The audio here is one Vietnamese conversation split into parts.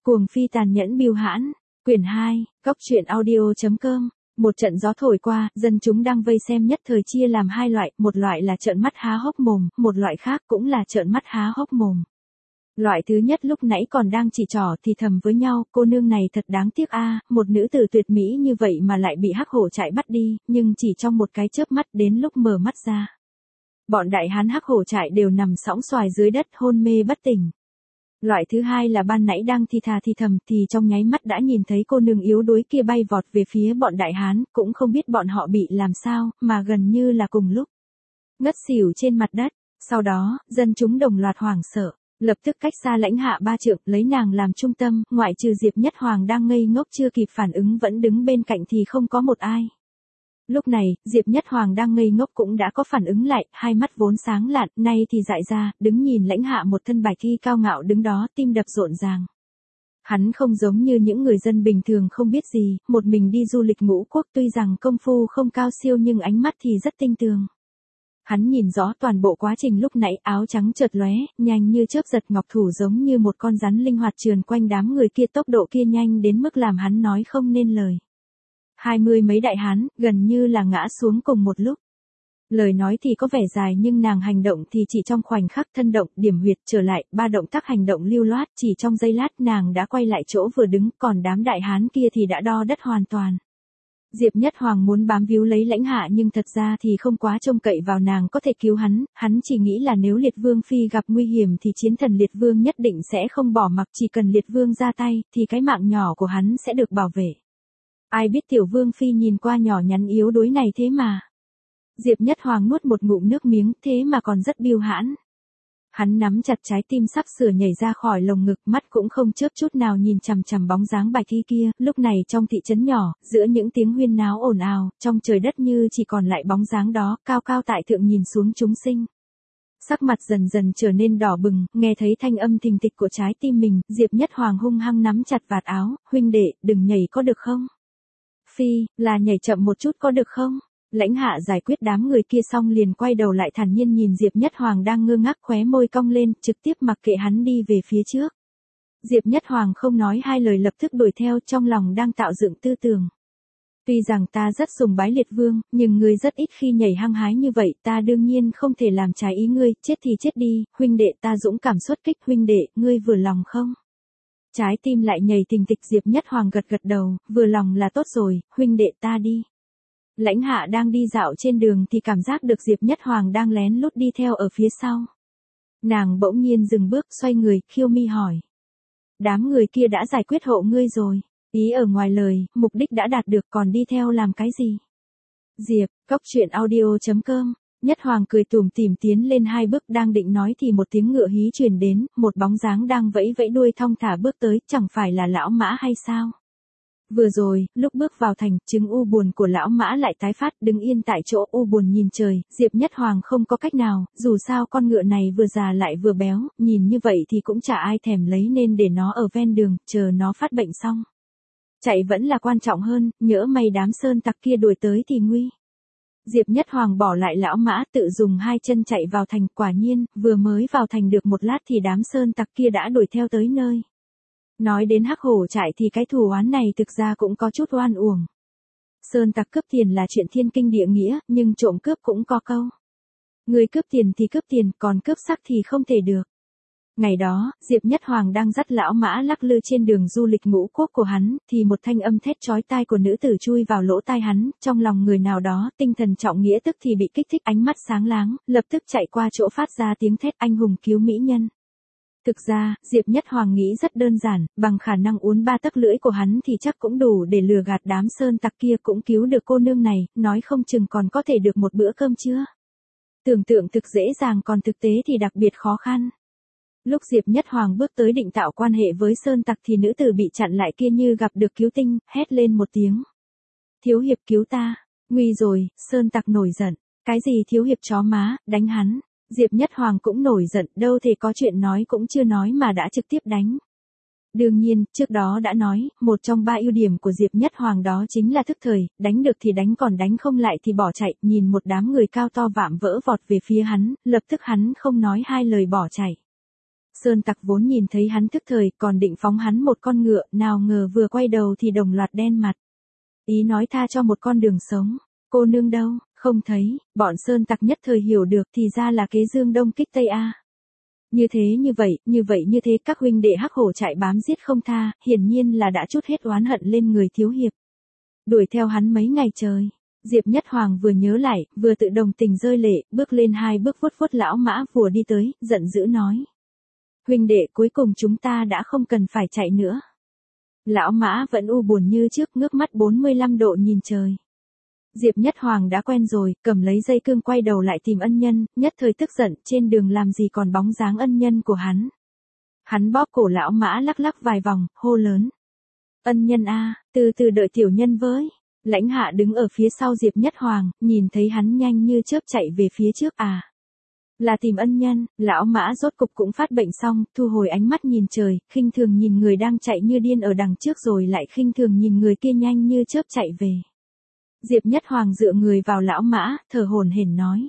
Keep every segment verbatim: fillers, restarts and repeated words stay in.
Cuồng phi tàn nhẫn bưu hãn, quyển hai, góc truyện audio.com. Một trận gió thổi qua, dân chúng đang vây xem nhất thời chia làm hai loại, một loại là trợn mắt há hốc mồm, một loại khác cũng là trợn mắt há hốc mồm. Loại thứ nhất lúc nãy còn đang chỉ trỏ thì thầm với nhau, cô nương này thật đáng tiếc a, một nữ tử tuyệt mỹ như vậy mà lại bị hắc hổ trại bắt đi, nhưng chỉ trong một cái chớp mắt đến lúc mở mắt ra. Bọn đại hán hắc hổ trại đều nằm sõng xoài dưới đất hôn mê bất tỉnh. Loại thứ hai là ban nãy đang thì thà thì thầm thì trong nháy mắt đã nhìn thấy cô nương yếu đuối kia bay vọt về phía bọn đại hán, cũng không biết bọn họ bị làm sao, mà gần như là cùng lúc. Ngất xỉu trên mặt đất, sau đó, dân chúng đồng loạt hoảng sợ, lập tức cách xa Lãnh Hạ ba trượng, lấy nàng làm trung tâm, ngoại trừ Diệp Nhất Hoàng đang ngây ngốc chưa kịp phản ứng vẫn đứng bên cạnh thì không có một ai. Lúc này, Diệp Nhất Hoàng đang ngây ngốc cũng đã có phản ứng lại, hai mắt vốn sáng lạn, nay thì dại ra, đứng nhìn Lãnh Hạ một thân bạch y cao ngạo đứng đó, tim đập rộn ràng. Hắn không giống như những người dân bình thường không biết gì, một mình đi du lịch ngũ quốc tuy rằng công phu không cao siêu nhưng ánh mắt thì rất tinh tường. Hắn nhìn rõ toàn bộ quá trình lúc nãy, áo trắng chợt lóe, nhanh như chớp giật ngọc thủ giống như một con rắn linh hoạt trườn quanh đám người kia, tốc độ kia nhanh đến mức làm hắn nói không nên lời. Hai mươi mấy đại hán, gần như là ngã xuống cùng một lúc. Lời nói thì có vẻ dài nhưng nàng hành động thì chỉ trong khoảnh khắc, thân động, điểm huyệt, trở lại, ba động tác hành động lưu loát, chỉ trong giây lát nàng đã quay lại chỗ vừa đứng, còn đám đại hán kia thì đã đo đất hoàn toàn. Diệp Nhất Hoàng muốn bám víu lấy Lãnh Hạ nhưng thật ra thì không quá trông cậy vào nàng có thể cứu hắn, hắn chỉ nghĩ là nếu Liệt Vương Phi gặp nguy hiểm thì chiến thần Liệt Vương nhất định sẽ không bỏ mặc, chỉ cần Liệt Vương ra tay thì cái mạng nhỏ của hắn sẽ được bảo vệ. Ai biết tiểu Vương Phi nhìn qua nhỏ nhắn yếu đuối này thế mà. Diệp Nhất Hoàng nuốt một ngụm nước miếng, thế mà còn rất bưu hãn. Hắn nắm chặt trái tim sắp sửa nhảy ra khỏi lồng ngực, mắt cũng không chớp chút nào nhìn chằm chằm bóng dáng bạch y kia. Lúc này trong thị trấn nhỏ, giữa những tiếng huyên náo ồn ào, trong trời đất như chỉ còn lại bóng dáng đó, cao cao tại thượng nhìn xuống chúng sinh. Sắc mặt dần dần trở nên đỏ bừng, nghe thấy thanh âm thình thịch của trái tim mình, Diệp Nhất Hoàng hung hăng nắm chặt vạt áo, huynh đệ, đừng nhảy có được không? Phi, là nhảy chậm một chút có được không? Lãnh Hạ giải quyết đám người kia xong liền quay đầu lại thản nhiên nhìn Diệp Nhất Hoàng đang ngơ ngác, khóe môi cong lên, trực tiếp mặc kệ hắn đi về phía trước. Diệp Nhất Hoàng không nói hai lời lập tức đuổi theo, trong lòng đang tạo dựng tư tưởng. Tuy rằng ta rất sùng bái Liệt Vương, nhưng ngươi rất ít khi nhảy hăng hái như vậy, ta đương nhiên không thể làm trái ý ngươi, chết thì chết đi, huynh đệ ta dũng cảm xuất kích, huynh đệ, ngươi vừa lòng không? Trái tim lại nhảy thình thịch, Diệp Nhất Hoàng gật gật đầu, vừa lòng là tốt rồi, huynh đệ ta đi. Lãnh Hạ đang đi dạo trên đường thì cảm giác được Diệp Nhất Hoàng đang lén lút đi theo ở phía sau. Nàng bỗng nhiên dừng bước, xoay người, khiêu mi hỏi. Đám người kia đã giải quyết hộ ngươi rồi, ý ở ngoài lời, mục đích đã đạt được, còn đi theo làm cái gì? Diệp, góc truyện audio.com. Nhất Hoàng cười tủm tỉm tiến lên hai bước, đang định nói thì một tiếng ngựa hí truyền đến, một bóng dáng đang vẫy vẫy đuôi thong thả bước tới, chẳng phải là lão Mã hay sao? Vừa rồi, lúc bước vào thành, chứng u buồn của lão Mã lại tái phát, đứng yên tại chỗ u buồn nhìn trời, Diệp Nhất Hoàng không có cách nào, dù sao con ngựa này vừa già lại vừa béo, nhìn như vậy thì cũng chả ai thèm lấy nên để nó ở ven đường, chờ nó phát bệnh xong. Chạy vẫn là quan trọng hơn, nhỡ may đám sơn tặc kia đuổi tới thì nguy. Diệp Nhất Hoàng bỏ lại lão Mã, tự dùng hai chân chạy vào thành, quả nhiên, vừa mới vào thành được một lát thì đám sơn tặc kia đã đuổi theo tới nơi. Nói đến hắc hổ trại thì cái thù oán này thực ra cũng có chút oan uổng. Sơn tặc cướp tiền là chuyện thiên kinh địa nghĩa, nhưng trộm cướp cũng có câu. Người cướp tiền thì cướp tiền, còn cướp sắc thì không thể được. Ngày đó, Diệp Nhất Hoàng đang dắt lão Mã lắc lư trên đường du lịch ngũ quốc của hắn, thì một thanh âm thét chói tai của nữ tử chui vào lỗ tai hắn, trong lòng người nào đó, tinh thần trọng nghĩa tức thì bị kích thích, ánh mắt sáng láng, lập tức chạy qua chỗ phát ra tiếng thét anh hùng cứu mỹ nhân. Thực ra, Diệp Nhất Hoàng nghĩ rất đơn giản, bằng khả năng uốn ba tấc lưỡi của hắn thì chắc cũng đủ để lừa gạt đám sơn tặc kia, cũng cứu được cô nương này, nói không chừng còn có thể được một bữa cơm trưa. Tưởng tượng thực dễ dàng còn thực tế thì đặc biệt khó khăn. Lúc Diệp Nhất Hoàng bước tới định tạo quan hệ với sơn tặc thì nữ tử bị chặn lại kia như gặp được cứu tinh, hét lên một tiếng. Thiếu hiệp cứu ta, nguy rồi, sơn tặc nổi giận, cái gì thiếu hiệp chó má, đánh hắn. Diệp Nhất Hoàng cũng nổi giận, đâu thể có chuyện nói cũng chưa nói mà đã trực tiếp đánh. Đương nhiên, trước đó đã nói, một trong ba ưu điểm của Diệp Nhất Hoàng đó chính là thức thời, đánh được thì đánh, còn đánh không lại thì bỏ chạy, nhìn một đám người cao to vạm vỡ vọt về phía hắn, lập tức hắn không nói hai lời bỏ chạy. Sơn Tặc vốn nhìn thấy hắn thức thời, còn định phóng hắn một con ngựa, nào ngờ vừa quay đầu thì đồng loạt đen mặt. Ý nói tha cho một con đường sống. Cô nương đâu, không thấy, bọn Sơn Tặc nhất thời hiểu được thì ra là kế dương đông kích tây a. Như thế như vậy, như vậy như thế các huynh đệ hắc hổ chạy bám giết không tha, hiển nhiên là đã trút hết oán hận lên người thiếu hiệp. Đuổi theo hắn mấy ngày trời. Diệp Nhất Hoàng vừa nhớ lại, vừa tự đồng tình rơi lệ, bước lên hai bước vuốt vuốt lão mã vùa đi tới, giận dữ nói. Huynh đệ, cuối cùng chúng ta đã không cần phải chạy nữa. Lão mã vẫn u buồn như trước, ngước mắt bốn mươi lăm độ nhìn trời. Diệp Nhất Hoàng đã quen rồi, cầm lấy dây cương quay đầu lại tìm ân nhân, nhất thời tức giận, trên đường làm gì còn bóng dáng ân nhân của hắn. Hắn bóp cổ lão mã lắc lắc vài vòng, hô lớn. Ân nhân a, từ từ đợi tiểu nhân với. Lãnh Hạ đứng ở phía sau Diệp Nhất Hoàng, nhìn thấy hắn nhanh như chớp chạy về phía trước à. Là tìm ân nhân, lão mã rốt cục cũng phát bệnh xong, thu hồi ánh mắt nhìn trời, khinh thường nhìn người đang chạy như điên ở đằng trước rồi lại khinh thường nhìn người kia nhanh như chớp chạy về. Diệp Nhất Hoàng dựa người vào lão mã, thở hổn hển nói.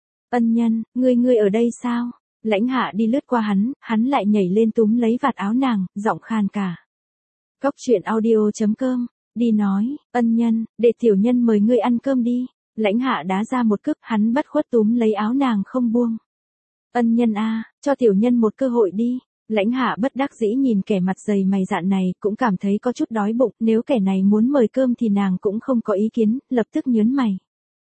Ân nhân, ngươi ngươi ở đây sao? Lãnh Hạ đi lướt qua hắn, hắn lại nhảy lên túm lấy vạt áo nàng, giọng khan cả. Cốc truyện audio chấm com, đi nói, ân nhân, để tiểu nhân mời ngươi ăn cơm đi. Lãnh Hạ đá ra một cước, hắn bất khuất túm lấy áo nàng không buông. Ân nhân a, cho tiểu nhân một cơ hội đi. Lãnh Hạ bất đắc dĩ nhìn kẻ mặt dày mày dạn này, cũng cảm thấy có chút đói bụng, nếu kẻ này muốn mời cơm thì nàng cũng không có ý kiến, lập tức nhớn mày.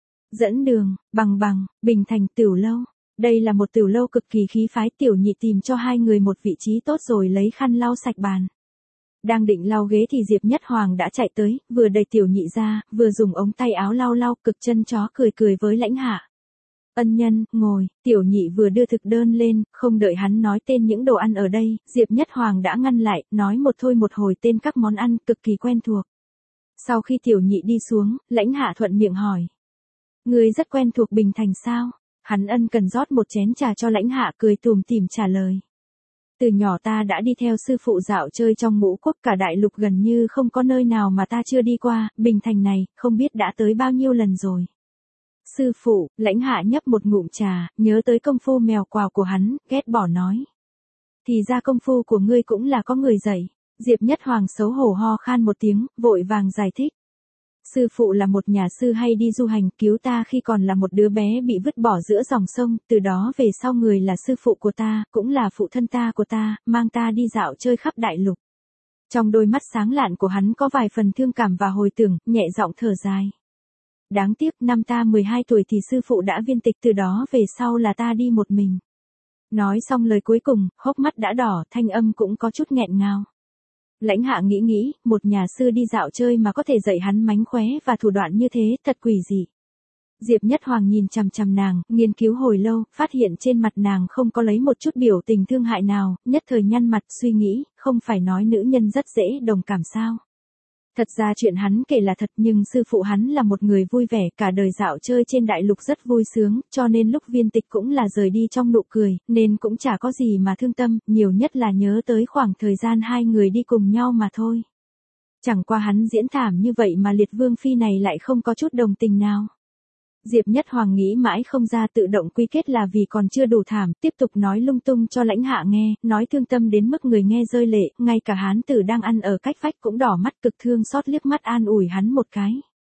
Dẫn đường, bằng bằng, Bình Thành Tửu Lâu. Đây là một tửu lâu cực kỳ khí phái, tiểu nhị tìm cho hai người một vị trí tốt rồi lấy khăn lau sạch bàn. Đang định lau ghế thì Diệp Nhất Hoàng đã chạy tới, vừa đẩy tiểu nhị ra, vừa dùng ống tay áo lau lau, cực chân chó cười cười với Lãnh Hạ. Ân nhân, ngồi, tiểu nhị vừa đưa thực đơn lên, không đợi hắn nói tên những đồ ăn ở đây, Diệp Nhất Hoàng đã ngăn lại, nói một thôi một hồi tên các món ăn cực kỳ quen thuộc. Sau khi tiểu nhị đi xuống, Lãnh Hạ thuận miệng hỏi. Người rất quen thuộc Bình Thành sao? Hắn ân cần rót một chén trà cho Lãnh Hạ cười tùm tìm trả lời. Từ nhỏ ta đã đi theo sư phụ dạo chơi trong ngũ quốc, cả đại lục gần như không có nơi nào mà ta chưa đi qua, Bình Thành này, không biết đã tới bao nhiêu lần rồi. Sư phụ, Lãnh Hạ nhấp một ngụm trà, nhớ tới công phu mèo quào của hắn, ghét bỏ nói. Thì ra công phu của ngươi cũng là có người dạy. Diệp Nhất Hoàng xấu hổ ho khan một tiếng, vội vàng giải thích. Sư phụ là một nhà sư hay đi du hành, cứu ta khi còn là một đứa bé bị vứt bỏ giữa dòng sông, từ đó về sau người là sư phụ của ta, cũng là phụ thân ta của ta, mang ta đi dạo chơi khắp đại lục. Trong đôi mắt sáng lạn của hắn có vài phần thương cảm và hồi tưởng, nhẹ giọng thở dài. Đáng tiếc năm ta mười hai tuổi thì sư phụ đã viên tịch, từ đó về sau là ta đi một mình. Nói xong lời cuối cùng, hốc mắt đã đỏ, thanh âm cũng có chút nghẹn ngào. Lãnh Hạ nghĩ nghĩ, một nhà sư đi dạo chơi mà có thể dạy hắn mánh khóe và thủ đoạn như thế, thật quỷ dị. Diệp Nhất Hoàng nhìn chằm chằm nàng, nghiên cứu hồi lâu, phát hiện trên mặt nàng không có lấy một chút biểu tình thương hại nào, nhất thời nhăn mặt suy nghĩ, không phải nói nữ nhân rất dễ đồng cảm sao. Thật ra chuyện hắn kể là thật, nhưng sư phụ hắn là một người vui vẻ, cả đời dạo chơi trên đại lục rất vui sướng, cho nên lúc viên tịch cũng là rời đi trong nụ cười, nên cũng chả có gì mà thương tâm, nhiều nhất là nhớ tới khoảng thời gian hai người đi cùng nhau mà thôi. Chẳng qua hắn diễn thảm như vậy mà Liệt Vương Phi này lại không có chút đồng tình nào. Diệp Nhất Hoàng nghĩ mãi không ra, tự động quy kết là vì còn chưa đủ thảm, tiếp tục nói lung tung cho Lãnh Hạ nghe, nói thương tâm đến mức người nghe rơi lệ, ngay cả hán tử đang ăn ở cách vách cũng đỏ mắt cực thương xót liếc mắt an ủi hắn một cái.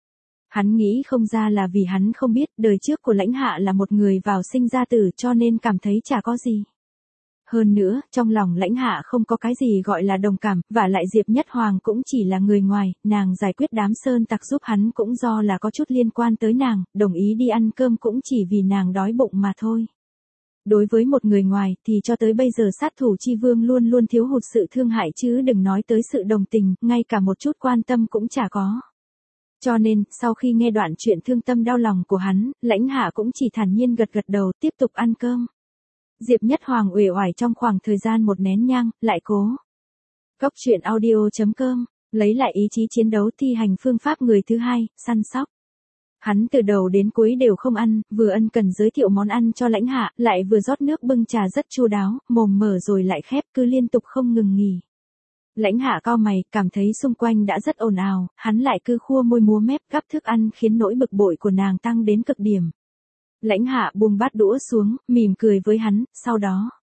Hắn nghĩ không ra là vì hắn không biết, đời trước của Lãnh Hạ là một người vào sinh ra tử cho nên cảm thấy chả có gì. Hơn nữa, trong lòng Lãnh Hạ không có cái gì gọi là đồng cảm, và lại Diệp Nhất Hoàng cũng chỉ là người ngoài, nàng giải quyết đám sơn tặc giúp hắn cũng do là có chút liên quan tới nàng, đồng ý đi ăn cơm cũng chỉ vì nàng đói bụng mà thôi. Đối với một người ngoài thì cho tới bây giờ sát thủ chi vương luôn luôn thiếu hụt sự thương hại chứ đừng nói tới sự đồng tình, ngay cả một chút quan tâm cũng chả có. Cho nên, sau khi nghe đoạn chuyện thương tâm đau lòng của hắn, Lãnh Hạ cũng chỉ thản nhiên gật gật đầu tiếp tục ăn cơm. Diệp Nhất Hoàng uể oải trong khoảng thời gian một nén nhang, lại cố. Cốc truyện audio chấm com, lấy lại ý chí chiến đấu thi hành phương pháp người thứ hai, săn sóc. Hắn từ đầu đến cuối đều không ăn, vừa ân cần giới thiệu món ăn cho Lãnh Hạ, lại vừa rót nước bưng trà rất chu đáo, mồm mở rồi lại khép, cứ liên tục không ngừng nghỉ. Lãnh Hạ cau mày, cảm thấy xung quanh đã rất ồn ào, hắn lại cứ khua môi múa mép gắp thức ăn khiến nỗi bực bội của nàng tăng đến cực điểm. Lãnh Hạ buông bát đũa xuống, mỉm cười với hắn, sau đó.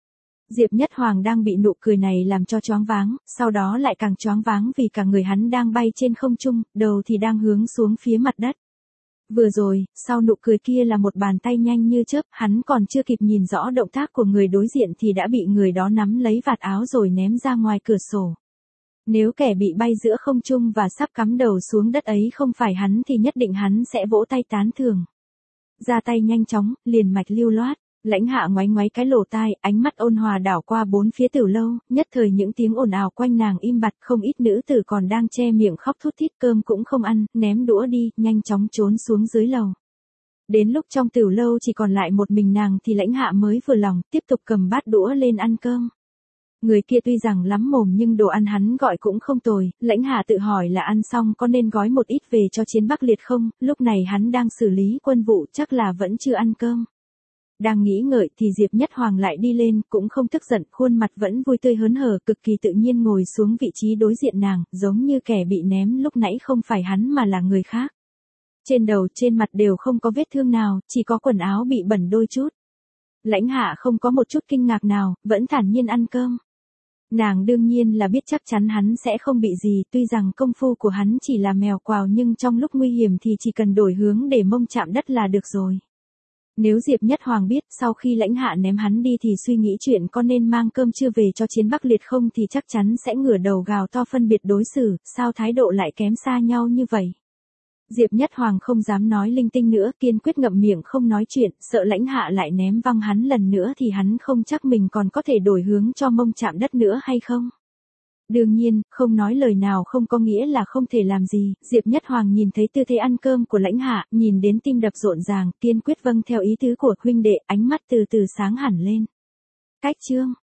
Diệp Nhất Hoàng đang bị nụ cười này làm cho choáng váng, sau đó lại càng choáng váng vì cả người hắn đang bay trên không trung, đầu thì đang hướng xuống phía mặt đất. Vừa rồi, sau nụ cười kia là một bàn tay nhanh như chớp, hắn còn chưa kịp nhìn rõ động tác của người đối diện thì đã bị người đó nắm lấy vạt áo rồi ném ra ngoài cửa sổ. Nếu kẻ bị bay giữa không trung và sắp cắm đầu xuống đất ấy không phải hắn thì nhất định hắn sẽ vỗ tay tán thưởng. Ra tay nhanh chóng, liền mạch lưu loát. Lãnh Hạ ngoáy ngoáy cái lỗ tai, ánh mắt ôn hòa đảo qua bốn phía Tiểu lâu, nhất thời những tiếng ồn ào quanh nàng im bặt, không ít nữ tử còn đang che miệng khóc thút thít, cơm cũng không ăn, ném đũa đi, nhanh chóng trốn xuống dưới lầu. Đến lúc trong Tiểu lâu chỉ còn lại một mình nàng thì Lãnh Hạ mới vừa lòng, tiếp tục cầm bát đũa lên ăn cơm. Người kia tuy rằng lắm mồm nhưng đồ ăn hắn gọi cũng không tồi, Lãnh Hạ tự hỏi là ăn xong có nên gói một ít về cho Chiến Bắc Liệt không, lúc này hắn đang xử lý quân vụ chắc là vẫn chưa ăn cơm. Đang nghĩ ngợi thì Diệp Nhất Hoàng lại đi lên, cũng không tức giận, khuôn mặt vẫn vui tươi hớn hở, cực kỳ tự nhiên ngồi xuống vị trí đối diện nàng, giống như kẻ bị ném lúc nãy không phải hắn mà là người khác. Trên đầu trên mặt đều không có vết thương nào, chỉ có quần áo bị bẩn đôi chút. Lãnh Hạ không có một chút kinh ngạc nào, vẫn thản nhiên ăn cơm. Nàng đương nhiên là biết chắc chắn hắn sẽ không bị gì, tuy rằng công phu của hắn chỉ là mèo quào nhưng trong lúc nguy hiểm thì chỉ cần đổi hướng để mông chạm đất là được rồi. Nếu Diệp Nhất Hoàng biết sau khi Lãnh Hạ ném hắn đi thì suy nghĩ chuyện có nên mang cơm trưa về cho Chiến Bắc Liệt không thì chắc chắn sẽ ngửa đầu gào to phân biệt đối xử, sao thái độ lại kém xa nhau như vậy. Diệp Nhất Hoàng không dám nói linh tinh nữa, kiên quyết ngậm miệng không nói chuyện, sợ Lãnh Hạ lại ném văng hắn lần nữa thì hắn không chắc mình còn có thể đổi hướng cho mông chạm đất nữa hay không. Đương nhiên, không nói lời nào không có nghĩa là không thể làm gì, Diệp Nhất Hoàng nhìn thấy tư thế ăn cơm của Lãnh Hạ, nhìn đến tim đập rộn ràng, kiên quyết vâng theo ý tứ của huynh đệ, ánh mắt từ từ sáng hẳn lên. Cách chương